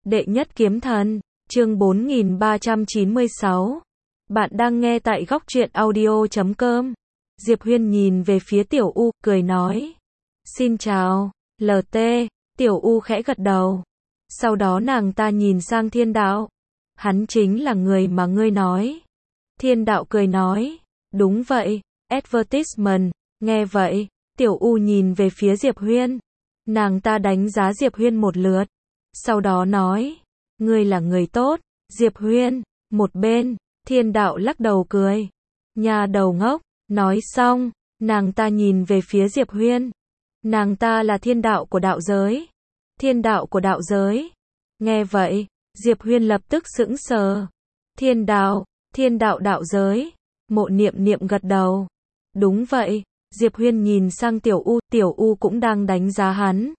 Đệ nhất kiếm thần, chương 4396. Bạn đang nghe tại góc truyện audio.com. Diệp Huyên nhìn về phía Tiểu U, cười nói. Xin chào, LT, Tiểu U khẽ gật đầu. Sau đó nàng ta nhìn sang Thiên Đạo. Hắn chính là người mà ngươi nói. Thiên Đạo cười nói. Đúng vậy, advertisement, nghe vậy, Tiểu U nhìn về phía Diệp Huyên. Nàng ta đánh giá Diệp Huyên một lượt. Sau đó nói, ngươi là người tốt, Diệp Huyên, một bên, Thiên Đạo lắc đầu cười. Nhà đầu ngốc, nói xong, nàng ta nhìn về phía Diệp Huyên. Nàng ta là thiên đạo của đạo giới. Thiên đạo của đạo giới. Nghe vậy, Diệp Huyên lập tức sững sờ. Thiên đạo đạo giới. Mộ Niệm Niệm gật đầu. Đúng vậy, Diệp Huyên nhìn sang Tiểu U cũng đang đánh giá hắn.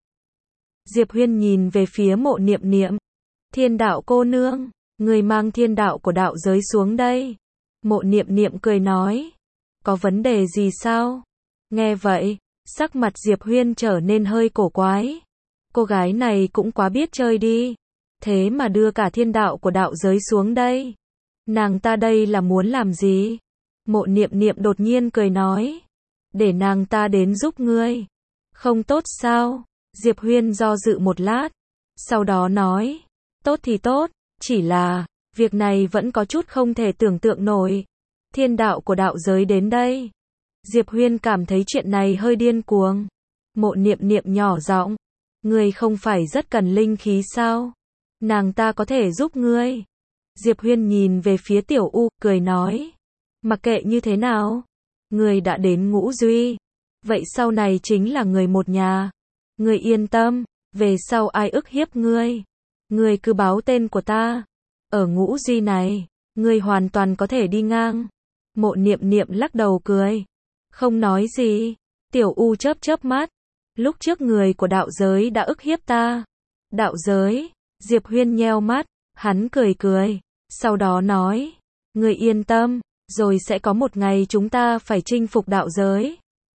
Diệp Huyên nhìn về phía Mộ Niệm Niệm. Thiên đạo cô nương, người mang thiên đạo của đạo giới xuống đây. Mộ Niệm Niệm cười nói. Có vấn đề gì sao? Nghe vậy, sắc mặt Diệp Huyên trở nên hơi cổ quái. Cô gái này cũng quá biết chơi đi. Thế mà đưa cả thiên đạo của đạo giới xuống đây. Nàng ta đây là muốn làm gì? Mộ Niệm Niệm đột nhiên cười nói. Để nàng ta đến giúp ngươi. Không tốt sao? Diệp Huyên do dự một lát. Sau đó nói. Tốt thì tốt, chỉ là, việc này vẫn có chút không thể tưởng tượng nổi. Thiên đạo của đạo giới đến đây. Diệp Huyên cảm thấy chuyện này hơi điên cuồng. Mộ Niệm Niệm nhỏ giọng. Ngươi không phải rất cần linh khí sao? Nàng ta có thể giúp ngươi. Diệp Huyên nhìn về phía Tiểu U, cười nói. Mặc kệ như thế nào, ngươi đã đến Ngũ Duy. Vậy sau này chính là người một nhà. Ngươi yên tâm, về sau ai ức hiếp ngươi, ngươi cứ báo tên của ta. Ở Ngũ Duy này, ngươi hoàn toàn có thể đi ngang. Mộ Niệm Niệm lắc đầu cười. Không nói gì. Tiểu U chớp chớp mắt. Lúc trước người của đạo giới đã ức hiếp ta. Đạo giới? Diệp Huyên nheo mắt. Hắn cười cười. Sau đó nói. Ngươi yên tâm, rồi sẽ có một ngày chúng ta phải chinh phục đạo giới.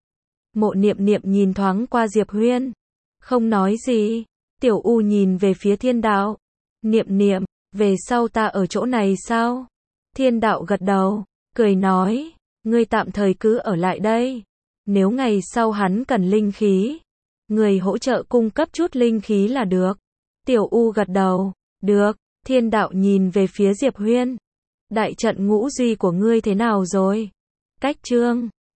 Mộ Niệm Niệm nhìn thoáng qua Diệp Huyên. Không nói gì. Tiểu U nhìn về phía Thiên Đạo. Niệm Niệm, về sau ta ở chỗ này sao? Thiên Đạo gật đầu, cười nói. Ngươi tạm thời cứ ở lại đây. Nếu ngày sau hắn cần linh khí, người hỗ trợ cung cấp chút linh khí là được. Tiểu U gật đầu. Được. Thiên Đạo nhìn về phía Diệp Huyên. Đại trận Ngũ Duy của ngươi thế nào rồi? Cách chương